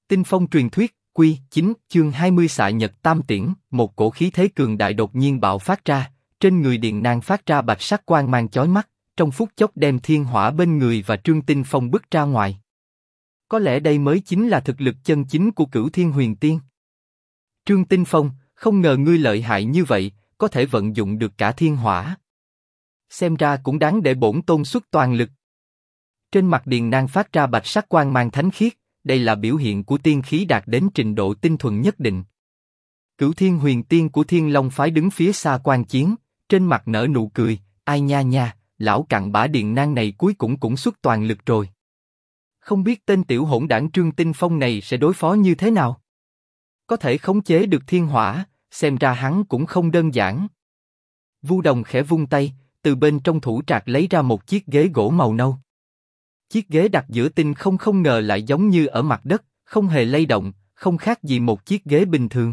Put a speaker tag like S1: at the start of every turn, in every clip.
S1: Tinh phong truyền thuyết, Quy 9, chương 20 xạ nhật tam tiễn, một cổ khí thế cường đại đột nhiên bạo phát ra, trên người Điền Nang phát ra bạch sắc quang mang chói mắt, trong phút chốc đem thiên hỏa bên người và Trương Tinh Phong bức ra ngoài. Có lẽ đây mới chính là thực lực chân chính của Cửu Thiên Huyền Tiên. Trương Tinh Phong, không ngờ ngươi lợi hại như vậy, có thể vận dụng được cả thiên hỏa. Xem ra cũng đáng để bổn tôn xuất toàn lực. Trên mặt Điền Nang phát ra bạch sắc quang mang thánh khiết, đây là biểu hiện của tiên khí đạt đến trình độ tinh thuần nhất định. Cửu Thiên Huyền Tiên của Thiên Long phái đứng phía xa quan chiến, trên mặt nở nụ cười, ai nha nha, lão cặn bã Điền Nang này cuối cũng xuất toàn lực rồi. Không biết tên tiểu hỗn đảng Trương Tinh Phong này sẽ đối phó như thế nào? Có thể khống chế được thiên hỏa, xem ra hắn cũng không đơn giản. Vu Đồng khẽ vung tay, từ bên trong thủ trạc lấy ra một chiếc ghế gỗ màu nâu. Chiếc ghế đặt giữa tinh không ngờ lại giống như ở mặt đất, không hề lay động, không khác gì một chiếc ghế bình thường.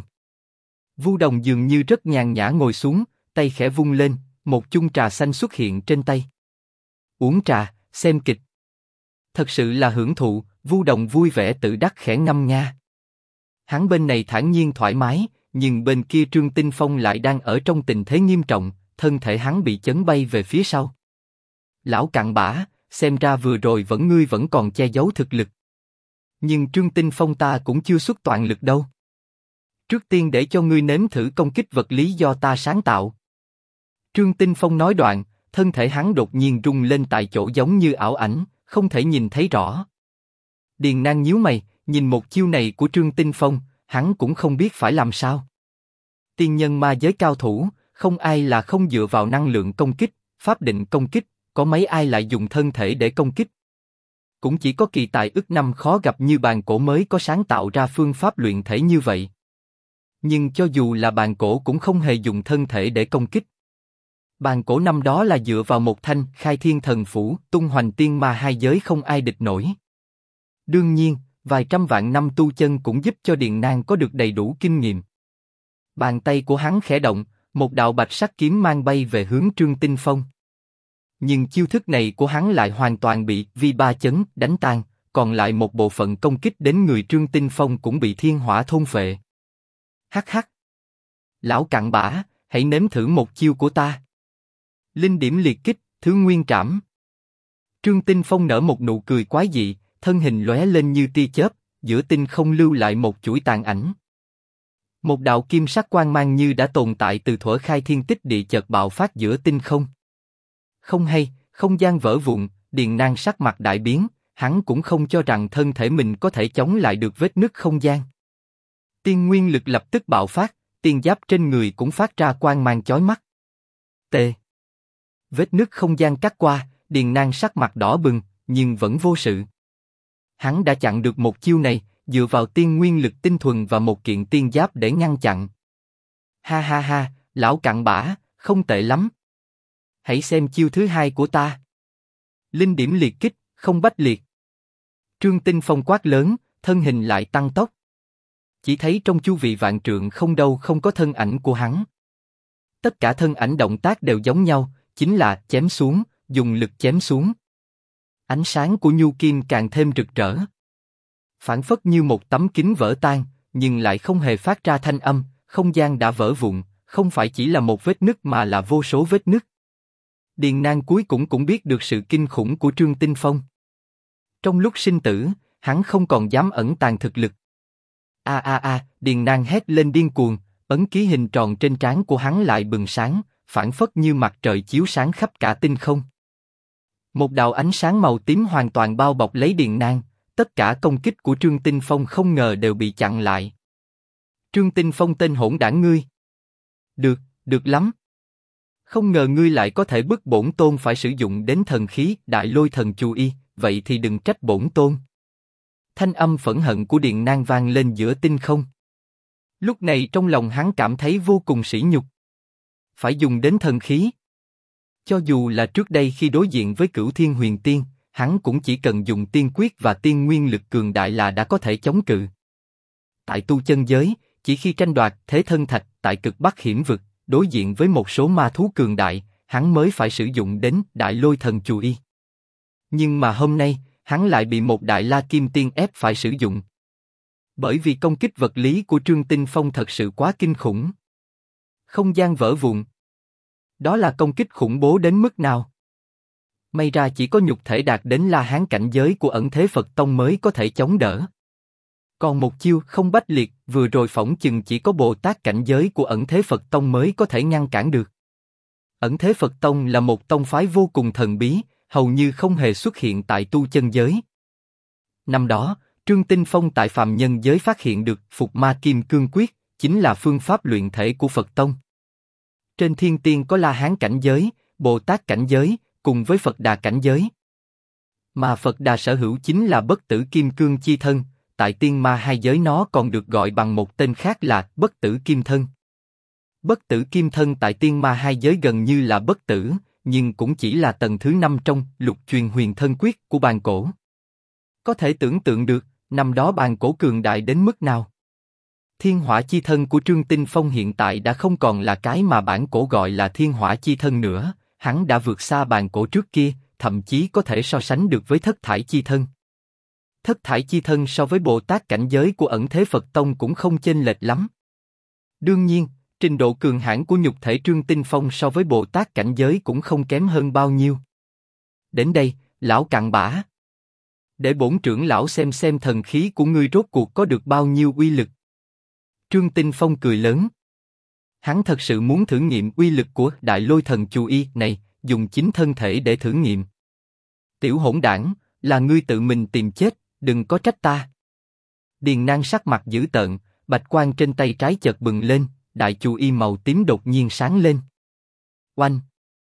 S1: Vu Đồng dường như rất nhàn nhã ngồi xuống, tay khẽ vung lên, một chung trà xanh xuất hiện trên tay. Uống trà, xem kịch. Thật sự là hưởng thụ, Vu Đồng vui vẻ tự đắc khẽ ngâm nga. Hắn bên này thản nhiên thoải mái, nhưng bên kia Trương Tinh Phong lại đang ở trong tình thế nghiêm trọng, thân thể hắn bị chấn bay về phía sau. Lão cặn bã, xem ra vừa rồi ngươi vẫn còn che giấu thực lực. Nhưng Trương Tinh Phong ta cũng chưa xuất toàn lực đâu. Trước tiên để cho ngươi nếm thử công kích vật lý do ta sáng tạo. Trương Tinh Phong nói đoạn, thân thể hắn đột nhiên rung lên tại chỗ giống như ảo ảnh, không thể nhìn thấy rõ. Điền Nang nhíu mày, nhìn một chiêu này của Trương Tinh Phong, hắn cũng không biết phải làm sao. Tiên nhân ma giới cao thủ, không ai là không dựa vào năng lượng công kích, pháp định công kích, có mấy ai lại dùng thân thể để công kích. Cũng chỉ có kỳ tài ức năm khó gặp như Bàn Cổ mới có sáng tạo ra phương pháp luyện thể như vậy. Nhưng cho dù là Bàn Cổ cũng không hề dùng thân thể để công kích. Bàn Cổ năm đó là dựa vào một thanh Khai Thiên Thần Phủ, tung hoành tiên ma hai giới không ai địch nổi. Đương nhiên, vài trăm vạn năm tu chân cũng giúp cho Điền Nang có được đầy đủ kinh nghiệm. Bàn tay của hắn khẽ động, một đạo bạch sắc kiếm mang bay về hướng Trương Tinh Phong. Nhưng chiêu thức này của hắn lại hoàn toàn bị Vi Ba Chấn đánh tan, còn lại một bộ phận công kích đến người Trương Tinh Phong cũng bị thiên hỏa thôn phệ. Hắc hắc! Lão cặn bã, hãy nếm thử một chiêu của ta. Linh điểm liệt kích, thứ nguyên trảm. Trương Tinh Phong nở một nụ cười quái dị, thân hình lóe lên như tia chớp, giữa tinh không lưu lại một chuỗi tàn ảnh. Một đạo kim sắc quang mang như đã tồn tại từ thuở khai thiên tích địa chợt bạo phát giữa tinh không. Không hay, không gian vỡ vụn, Điền Nang sắc mặt đại biến, hắn cũng không cho rằng thân thể mình có thể chống lại được vết nứt không gian. Tiên nguyên lực lập tức bạo phát, tiên giáp trên người cũng phát ra quang mang chói mắt. T. Vết nứt không gian cắt qua, Điền Nang sắc mặt đỏ bừng, nhưng vẫn vô sự. Hắn đã chặn được một chiêu này, dựa vào tiên nguyên lực tinh thuần và một kiện tiên giáp để ngăn chặn. Ha ha ha, lão cặn bã, không tệ lắm. Hãy xem chiêu thứ hai của ta. Linh điểm liệt kích, không bách liệt. Trương Tinh Phong quát lớn, thân hình lại tăng tốc. Chỉ thấy trong chu vi vạn trượng không đâu không có thân ảnh của hắn. Tất cả thân ảnh động tác đều giống nhau, chính là chém xuống, dùng lực chém xuống. Ánh sáng của nhu kim càng thêm rực rỡ. Phản phất như một tấm kính vỡ tan, nhưng lại không hề phát ra thanh âm, không gian đã vỡ vụn, không phải chỉ là một vết nứt mà là vô số vết nứt. Điền Nang cuối cũng biết được sự kinh khủng của Trương Tinh Phong. Trong lúc sinh tử, hắn không còn dám ẩn tàng thực lực. Điền Nang hét lên điên cuồng, ấn ký hình tròn trên trán của hắn lại bừng sáng, phản phất như mặt trời chiếu sáng khắp cả tinh không. Một đạo ánh sáng màu tím hoàn toàn bao bọc lấy Điền Nang, tất cả công kích của Trương Tinh Phong không ngờ đều bị chặn lại. Trương Tinh Phong tên hỗn đảng ngươi. Được lắm. Không ngờ ngươi lại có thể bức bổn tôn phải sử dụng đến thần khí Đại Lôi Thần Chu Y, vậy thì đừng trách bổn tôn. Thanh âm phẫn hận của Điền Nang vang lên giữa tinh không. Lúc này trong lòng hắn cảm thấy vô cùng sỉ nhục. Phải dùng đến thần khí. Cho dù là trước đây khi đối diện với Cửu Thiên Huyền Tiên, hắn cũng chỉ cần dùng tiên quyết và tiên nguyên lực cường đại là đã có thể chống cự. Tại tu chân giới, chỉ khi tranh đoạt thế thân thạch tại cực bắc hiểm vực, đối diện với một số ma thú cường đại, hắn mới phải sử dụng đến Đại Lôi Thần Chu Y. Nhưng mà hôm nay, hắn lại bị một Đại La Kim Tiên ép phải sử dụng. Bởi vì công kích vật lý của Trương Tinh Phong thật sự quá kinh khủng. Không gian vỡ vụn. Đó là công kích khủng bố đến mức nào? May ra chỉ có nhục thể đạt đến La Hán cảnh giới của ẩn thế Phật Tông mới có thể chống đỡ. Còn một chiêu không bách liệt vừa rồi phỏng chừng chỉ có Bồ Tát cảnh giới của ẩn thế Phật Tông mới có thể ngăn cản được. Ẩn thế Phật Tông là một tông phái vô cùng thần bí, hầu như không hề xuất hiện tại tu chân giới. Năm đó, Trương Tinh Phong tại phàm nhân giới phát hiện được Phục Ma Kim Cương Quyết, chính là phương pháp luyện thể của Phật Tông. Trên thiên tiên có La Hán cảnh giới, Bồ Tát cảnh giới, cùng với Phật Đà cảnh giới. Mà Phật Đà sở hữu chính là bất tử kim cương chi thân, tại tiên ma hai giới nó còn được gọi bằng một tên khác là bất tử kim thân. Bất tử kim thân tại tiên ma hai giới gần như là bất tử, nhưng cũng chỉ là tầng thứ 5 trong lục truyền huyền thân quyết của bàn cổ. Có thể tưởng tượng được, năm đó bàn cổ cường đại đến mức nào. Thiên hỏa chi thân của Trương Tinh Phong hiện tại đã không còn là cái mà bản cổ gọi là thiên hỏa chi thân nữa, hắn đã vượt xa bàn cổ trước kia, thậm chí có thể so sánh được với thất thải chi thân. Thất thải chi thân so với Bồ Tát cảnh giới của ẩn thế Phật Tông cũng không chênh lệch lắm. Đương nhiên, trình độ cường hãn của nhục thể Trương Tinh Phong so với Bồ Tát cảnh giới cũng không kém hơn bao nhiêu. Đến đây, lão cặn bã. Để bổn trưởng lão xem thần khí của ngươi rốt cuộc có được bao nhiêu uy lực. Trương Tinh Phong cười lớn. Hắn thật sự muốn thử nghiệm uy lực của Đại Lôi Thần Chu Y này, dùng chính thân thể để thử nghiệm. Tiểu hỗn đảng, là ngươi tự mình tìm chết, đừng có trách ta. Điền Nang sắc mặt dữ tợn, bạch quang trên tay trái chợt bừng lên, Đại Chu Y màu tím đột nhiên sáng lên. Oanh!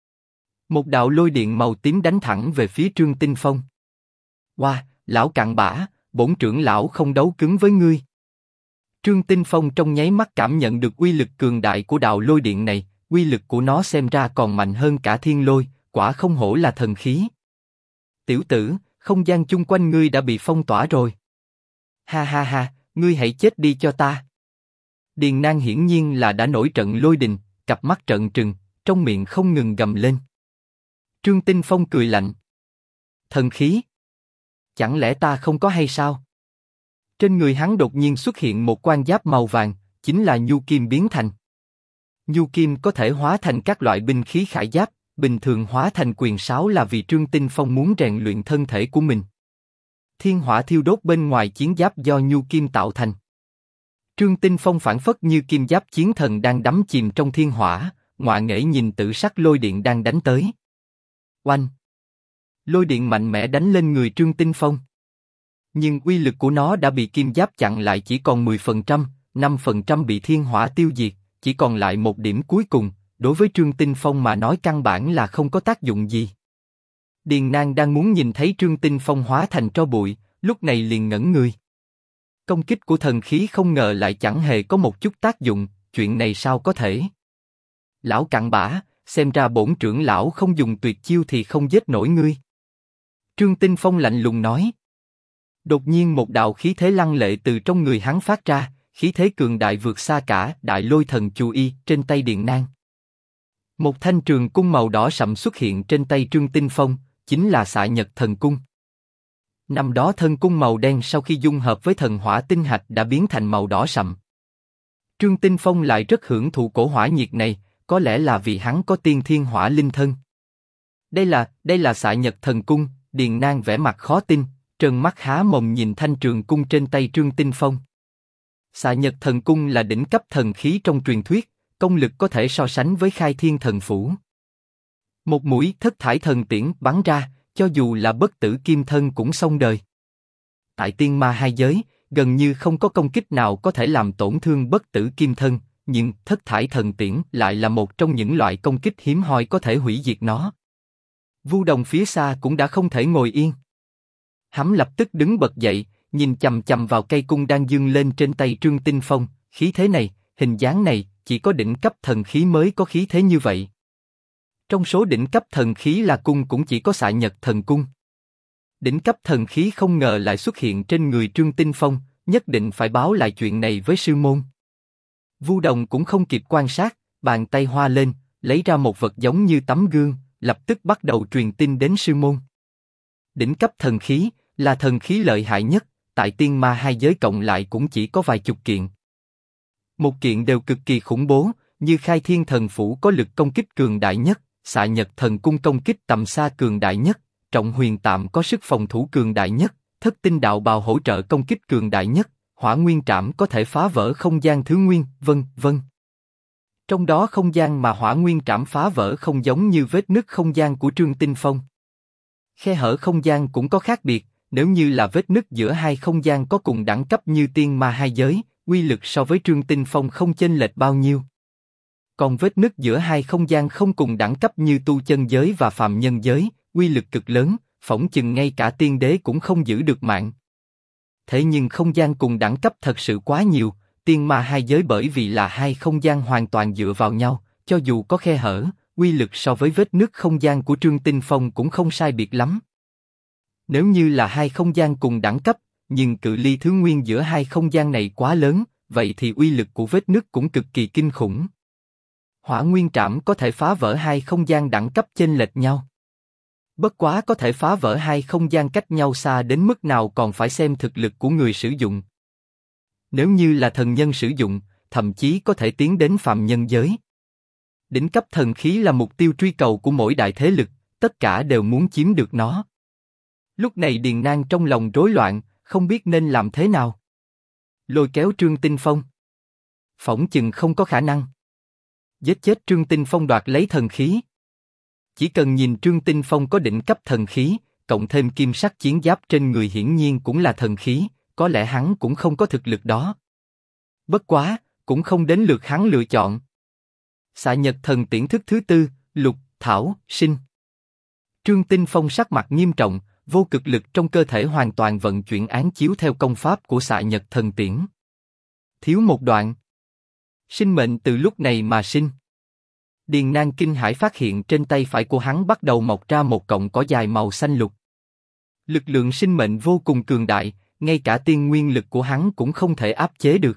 S1: Một đạo lôi điện màu tím đánh thẳng về phía Trương Tinh Phong. Wow, lão cặn bã, bổn trưởng lão không đấu cứng với ngươi. Trương Tinh Phong trong nháy mắt cảm nhận được uy lực cường đại của đạo lôi điện này, uy lực của nó xem ra còn mạnh hơn cả thiên lôi, quả không hổ là thần khí. Tiểu tử, không gian chung quanh ngươi đã bị phong tỏa rồi. Ha ha ha, ngươi hãy chết đi cho ta. Điền Nang hiển nhiên là đã nổi trận lôi đình, cặp mắt trợn trừng, trong miệng không ngừng gầm lên. Trương Tinh Phong cười lạnh. Thần khí? Chẳng lẽ ta không có hay sao? Trên người hắn đột nhiên xuất hiện một quan giáp màu vàng, chính là nhu kim biến thành. Nhu kim có thể hóa thành các loại binh khí khải giáp, bình thường hóa thành quyền sáo là vì Trương Tinh Phong muốn rèn luyện thân thể của mình. Thiên hỏa thiêu đốt bên ngoài chiến giáp do nhu kim tạo thành. Trương Tinh Phong phảng phất như kim giáp chiến thần đang đắm chìm trong thiên hỏa, ngọa nghễ nhìn tử sắc lôi điện đang đánh tới. Oanh! Lôi điện mạnh mẽ đánh lên người Trương Tinh Phong. Nhưng uy lực của nó đã bị kim giáp chặn lại chỉ còn 10%, 5% bị thiên hỏa tiêu diệt, chỉ còn lại một điểm cuối cùng, đối với Trương Tinh Phong mà nói căn bản là không có tác dụng gì. Điền Nang đang muốn nhìn thấy Trương Tinh Phong hóa thành tro bụi, lúc này liền ngẩn người. Công kích của thần khí không ngờ lại chẳng hề có một chút tác dụng, chuyện này sao có thể? Lão cặn bã, xem ra bổn trưởng lão không dùng tuyệt chiêu thì không giết nổi ngươi. Trương Tinh Phong lạnh lùng nói. Đột nhiên một đạo khí thế lăng lệ từ trong người hắn phát ra, khí thế cường đại vượt xa cả Đại Lôi Thần Chu Y trên tay Điền Nang. Một thanh trường cung màu đỏ sậm xuất hiện trên tay Trương Tinh Phong, chính là Xạ Nhật Thần Cung. Năm đó thân cung màu đen sau khi dung hợp với thần hỏa tinh hạch đã biến thành màu đỏ sậm. Trương Tinh Phong lại rất hưởng thụ cổ hỏa nhiệt này, có lẽ là vì hắn có tiên thiên hỏa linh thân. Đây là Xạ Nhật Thần Cung. Điền Nang vẻ mặt khó tin, trợn mắt há mồm nhìn thanh trường cung trên tay Trương Tinh Phong. Xạ Nhật Thần Cung là đỉnh cấp thần khí trong truyền thuyết, công lực có thể so sánh với Khai Thiên Thần Phủ. Một mũi thất thải thần tiễn bắn ra, cho dù là bất tử kim thân cũng xong đời. Tại tiên ma hai giới, gần như không có công kích nào có thể làm tổn thương bất tử kim thân, nhưng thất thải thần tiễn lại là một trong những loại công kích hiếm hoi có thể hủy diệt nó. Vu Đồng phía xa cũng đã không thể ngồi yên. Hắn lập tức đứng bật dậy, nhìn chằm chằm vào cây cung đang dương lên trên tay Trương Tinh Phong, khí thế này, hình dáng này, chỉ có đỉnh cấp thần khí mới có khí thế như vậy. Trong số đỉnh cấp thần khí là cung cũng chỉ có Xạ Nhật Thần Cung. Đỉnh cấp thần khí không ngờ lại xuất hiện trên người Trương Tinh Phong, nhất định phải báo lại chuyện này với sư môn. Vu Đồng cũng không kịp quan sát, bàn tay hoa lên, lấy ra một vật giống như tấm gương, lập tức bắt đầu truyền tin đến sư môn. Đỉnh cấp thần khí là thần khí lợi hại nhất, tại tiên ma hai giới cộng lại cũng chỉ có vài chục kiện. Một kiện đều cực kỳ khủng bố, như Khai Thiên Thần Phủ có lực công kích cường đại nhất, Xạ Nhật Thần Cung công kích tầm xa cường đại nhất, Trọng Huyền Tạm có sức phòng thủ cường đại nhất, Thất Tinh Đạo Bào hỗ trợ công kích cường đại nhất, Hỏa Nguyên Trảm có thể phá vỡ không gian thứ nguyên, vân vân. Trong đó không gian mà Hỏa Nguyên Trảm phá vỡ không giống như vết nứt không gian của Trương Tinh Phong. Khe hở không gian cũng có khác biệt, nếu như là vết nứt giữa hai không gian có cùng đẳng cấp như tiên ma hai giới, uy lực so với Trương Tinh Phong không chênh lệch bao nhiêu. Còn vết nứt giữa hai không gian không cùng đẳng cấp như tu chân giới và phàm nhân giới, uy lực cực lớn, phỏng chừng ngay cả tiên đế cũng không giữ được mạng. Thế nhưng không gian cùng đẳng cấp thật sự quá nhiều, tiên ma hai giới bởi vì là hai không gian hoàn toàn dựa vào nhau, cho dù có khe hở, uy lực so với vết nứt không gian của Trương Tinh Phong cũng không sai biệt lắm. Nếu như là hai không gian cùng đẳng cấp, nhưng cự ly thứ nguyên giữa hai không gian này quá lớn, vậy thì uy lực của vết nứt cũng cực kỳ kinh khủng. Hỏa Nguyên Trảm có thể phá vỡ hai không gian đẳng cấp chênh lệch nhau. Bất quá có thể phá vỡ hai không gian cách nhau xa đến mức nào còn phải xem thực lực của người sử dụng. Nếu như là thần nhân sử dụng, thậm chí có thể tiến đến phàm nhân giới. Đỉnh cấp thần khí là mục tiêu truy cầu của mỗi đại thế lực, tất cả đều muốn chiếm được nó. Lúc này Điền Nang trong lòng rối loạn, không biết nên làm thế nào. Lôi kéo Trương Tinh Phong. Phỏng chừng không có khả năng. Giết chết Trương Tinh Phong đoạt lấy thần khí. Chỉ cần nhìn Trương Tinh Phong có đỉnh cấp thần khí, cộng thêm kim sắc chiến giáp trên người hiển nhiên cũng là thần khí, có lẽ hắn cũng không có thực lực đó. Bất quá, cũng không đến lượt hắn lựa chọn. Xạ Nhật Thần Tiễn thức thứ tư, Lục, Thảo, Sinh. Trương Tinh Phong sắc mặt nghiêm trọng, vô cực lực trong cơ thể hoàn toàn vận chuyển án chiếu theo công pháp của Xạ Nhật Thần Tiễn. Thiếu một đoạn. Sinh mệnh từ lúc này mà sinh. Điền Nang kinh hãi phát hiện trên tay phải của hắn bắt đầu mọc ra một cọng cỏ dài màu xanh lục. Lực lượng sinh mệnh vô cùng cường đại, ngay cả tiên nguyên lực của hắn cũng không thể áp chế được.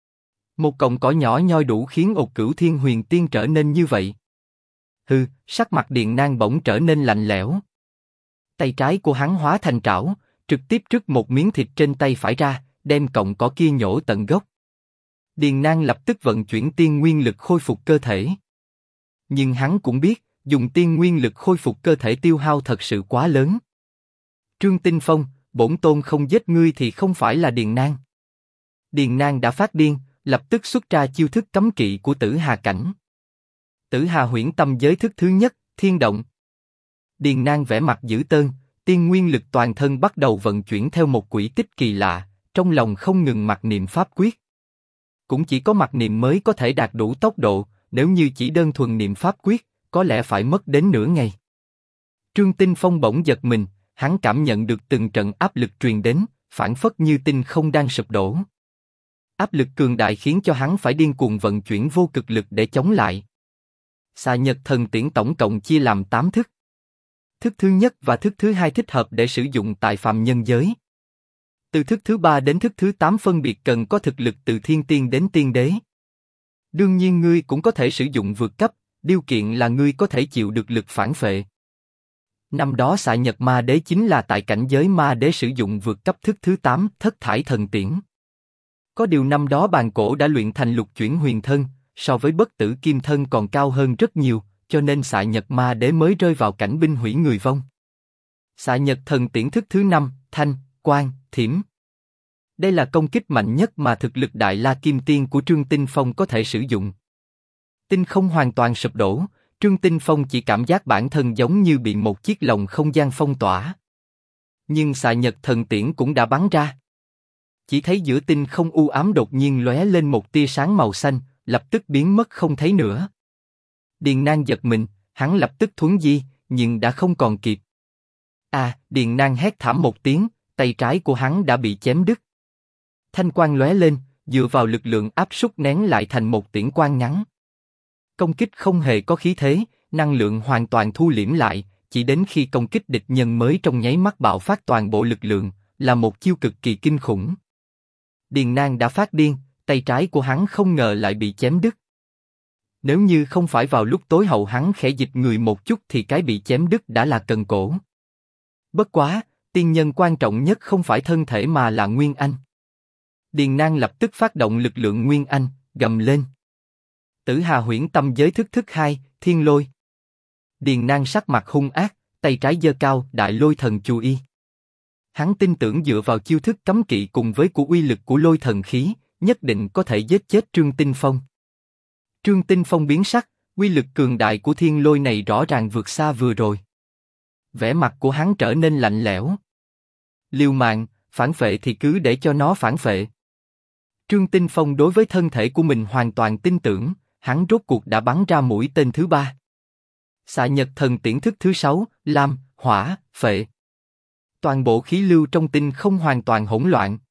S1: Một cọng cỏ nhỏ nhoi đủ khiến Ột Cửu Thiên Huyền Tiên trở nên như vậy. Hừ, sắc mặt Điền Nang bỗng trở nên lạnh lẽo. Tay trái của hắn hóa thành trảo, trực tiếp rứt một miếng thịt trên tay phải ra, đem cọng cỏ kia nhổ tận gốc. Điền Nang lập tức vận chuyển tiên nguyên lực khôi phục cơ thể. Nhưng hắn cũng biết, dùng tiên nguyên lực khôi phục cơ thể tiêu hao thật sự quá lớn. Trương Tinh Phong, bổn tôn không giết ngươi thì không phải là Điền Nang. Điền Nang đã phát điên, lập tức xuất ra chiêu thức cấm kỵ của Tử Hà Cảnh. Tử Hà Huyễn Tâm giới thức thứ nhất, Thiên Động. Điền Nang vẻ mặt dữ tợn, tiên nguyên lực toàn thân bắt đầu vận chuyển theo một quỹ tích kỳ lạ, trong lòng không ngừng mặc niệm pháp quyết. Cũng chỉ có mặc niệm mới có thể đạt đủ tốc độ, nếu như chỉ đơn thuần niệm pháp quyết, có lẽ phải mất đến nửa ngày. Trương Tinh Phong bỗng giật mình, hắn cảm nhận được từng trận áp lực truyền đến, phảng phất như tinh không đang sụp đổ. Áp lực cường đại khiến cho hắn phải điên cuồng vận chuyển vô cực lực để chống lại. Xạ Nhật Thần Tiễn tổng cộng chia làm 8 thức. Thức thứ nhất và thức thứ hai thích hợp để sử dụng tại phàm nhân giới. Từ thức thứ 3 đến thức thứ 8 phân biệt cần có thực lực từ thiên tiên đến tiên đế. Đương nhiên ngươi cũng có thể sử dụng vượt cấp, điều kiện là ngươi có thể chịu được lực phản phệ. Năm đó Xạ Nhật Ma Đế chính là tại cảnh giới Ma Đế sử dụng vượt cấp thức thứ 8, Thất Thải Thần Tiễn. Có điều năm đó bàn cổ đã luyện thành lục chuyển huyền thân, so với bất tử kim thân còn cao hơn rất nhiều, cho nên Xạ Nhật Ma Đế mới rơi vào cảnh binh hủy người vong. Xạ Nhật Thần Tiễn thức thứ 5, Thanh, Quang, Thiểm. Đây là công kích mạnh nhất mà thực lực Đại La Kim Tiên của Trương Tinh Phong có thể sử dụng. Tinh không hoàn toàn sụp đổ, Trương Tinh Phong chỉ cảm giác bản thân giống như bị một chiếc lồng không gian phong tỏa. Nhưng Xạ Nhật Thần Tiễn cũng đã bắn ra. Chỉ thấy giữa tinh không u ám đột nhiên lóe lên một tia sáng màu xanh, lập tức biến mất không thấy nữa. Điền Nang giật mình, hắn lập tức thuấn di, nhưng đã không còn kịp. Điền Nang hét thảm một tiếng, tay trái của hắn đã bị chém đứt. Thanh quang lóe lên, dựa vào lực lượng áp suất nén lại thành một tiễn quang ngắn. Công kích không hề có khí thế, năng lượng hoàn toàn thu liễm lại, chỉ đến khi công kích địch nhân mới trong nháy mắt bạo phát toàn bộ lực lượng, là một chiêu cực kỳ kinh khủng. Điền Nang đã phát điên, tay trái của hắn không ngờ lại bị chém đứt. Nếu như không phải vào lúc tối hậu hắn khẽ dịch người một chút thì cái bị chém đứt đã là cần cổ. Bất quá, Tiên nhân quan trọng nhất không phải thân thể mà là Nguyên Anh. Điền Nang lập tức phát động lực lượng Nguyên Anh, gầm lên. Tử Hà Huyễn Tâm Giới thức thứ 2, Thiên Lôi. Điền Nang sắc mặt hung ác, tay trái giơ cao, Đại Lôi Thần Chù Y. Hắn tin tưởng dựa vào chiêu thức cấm kỵ cùng với của uy lực của lôi thần khí, nhất định có thể giết chết Trương Tinh Phong. Trương Tinh Phong biến sắc, uy lực cường đại của thiên lôi này rõ ràng vượt xa vừa rồi. Vẻ mặt của hắn trở nên lạnh lẽo. Liều mạng, phản phệ thì cứ để cho nó phản phệ. Trương Tinh Phong đối với thân thể của mình hoàn toàn tin tưởng, hắn rốt cuộc đã bắn ra mũi tên thứ 3. Xạ Nhật Thần Tiễn thức thứ 6, Lam, Hỏa, Phệ. Toàn bộ khí lưu trong tinh không hoàn toàn hỗn loạn,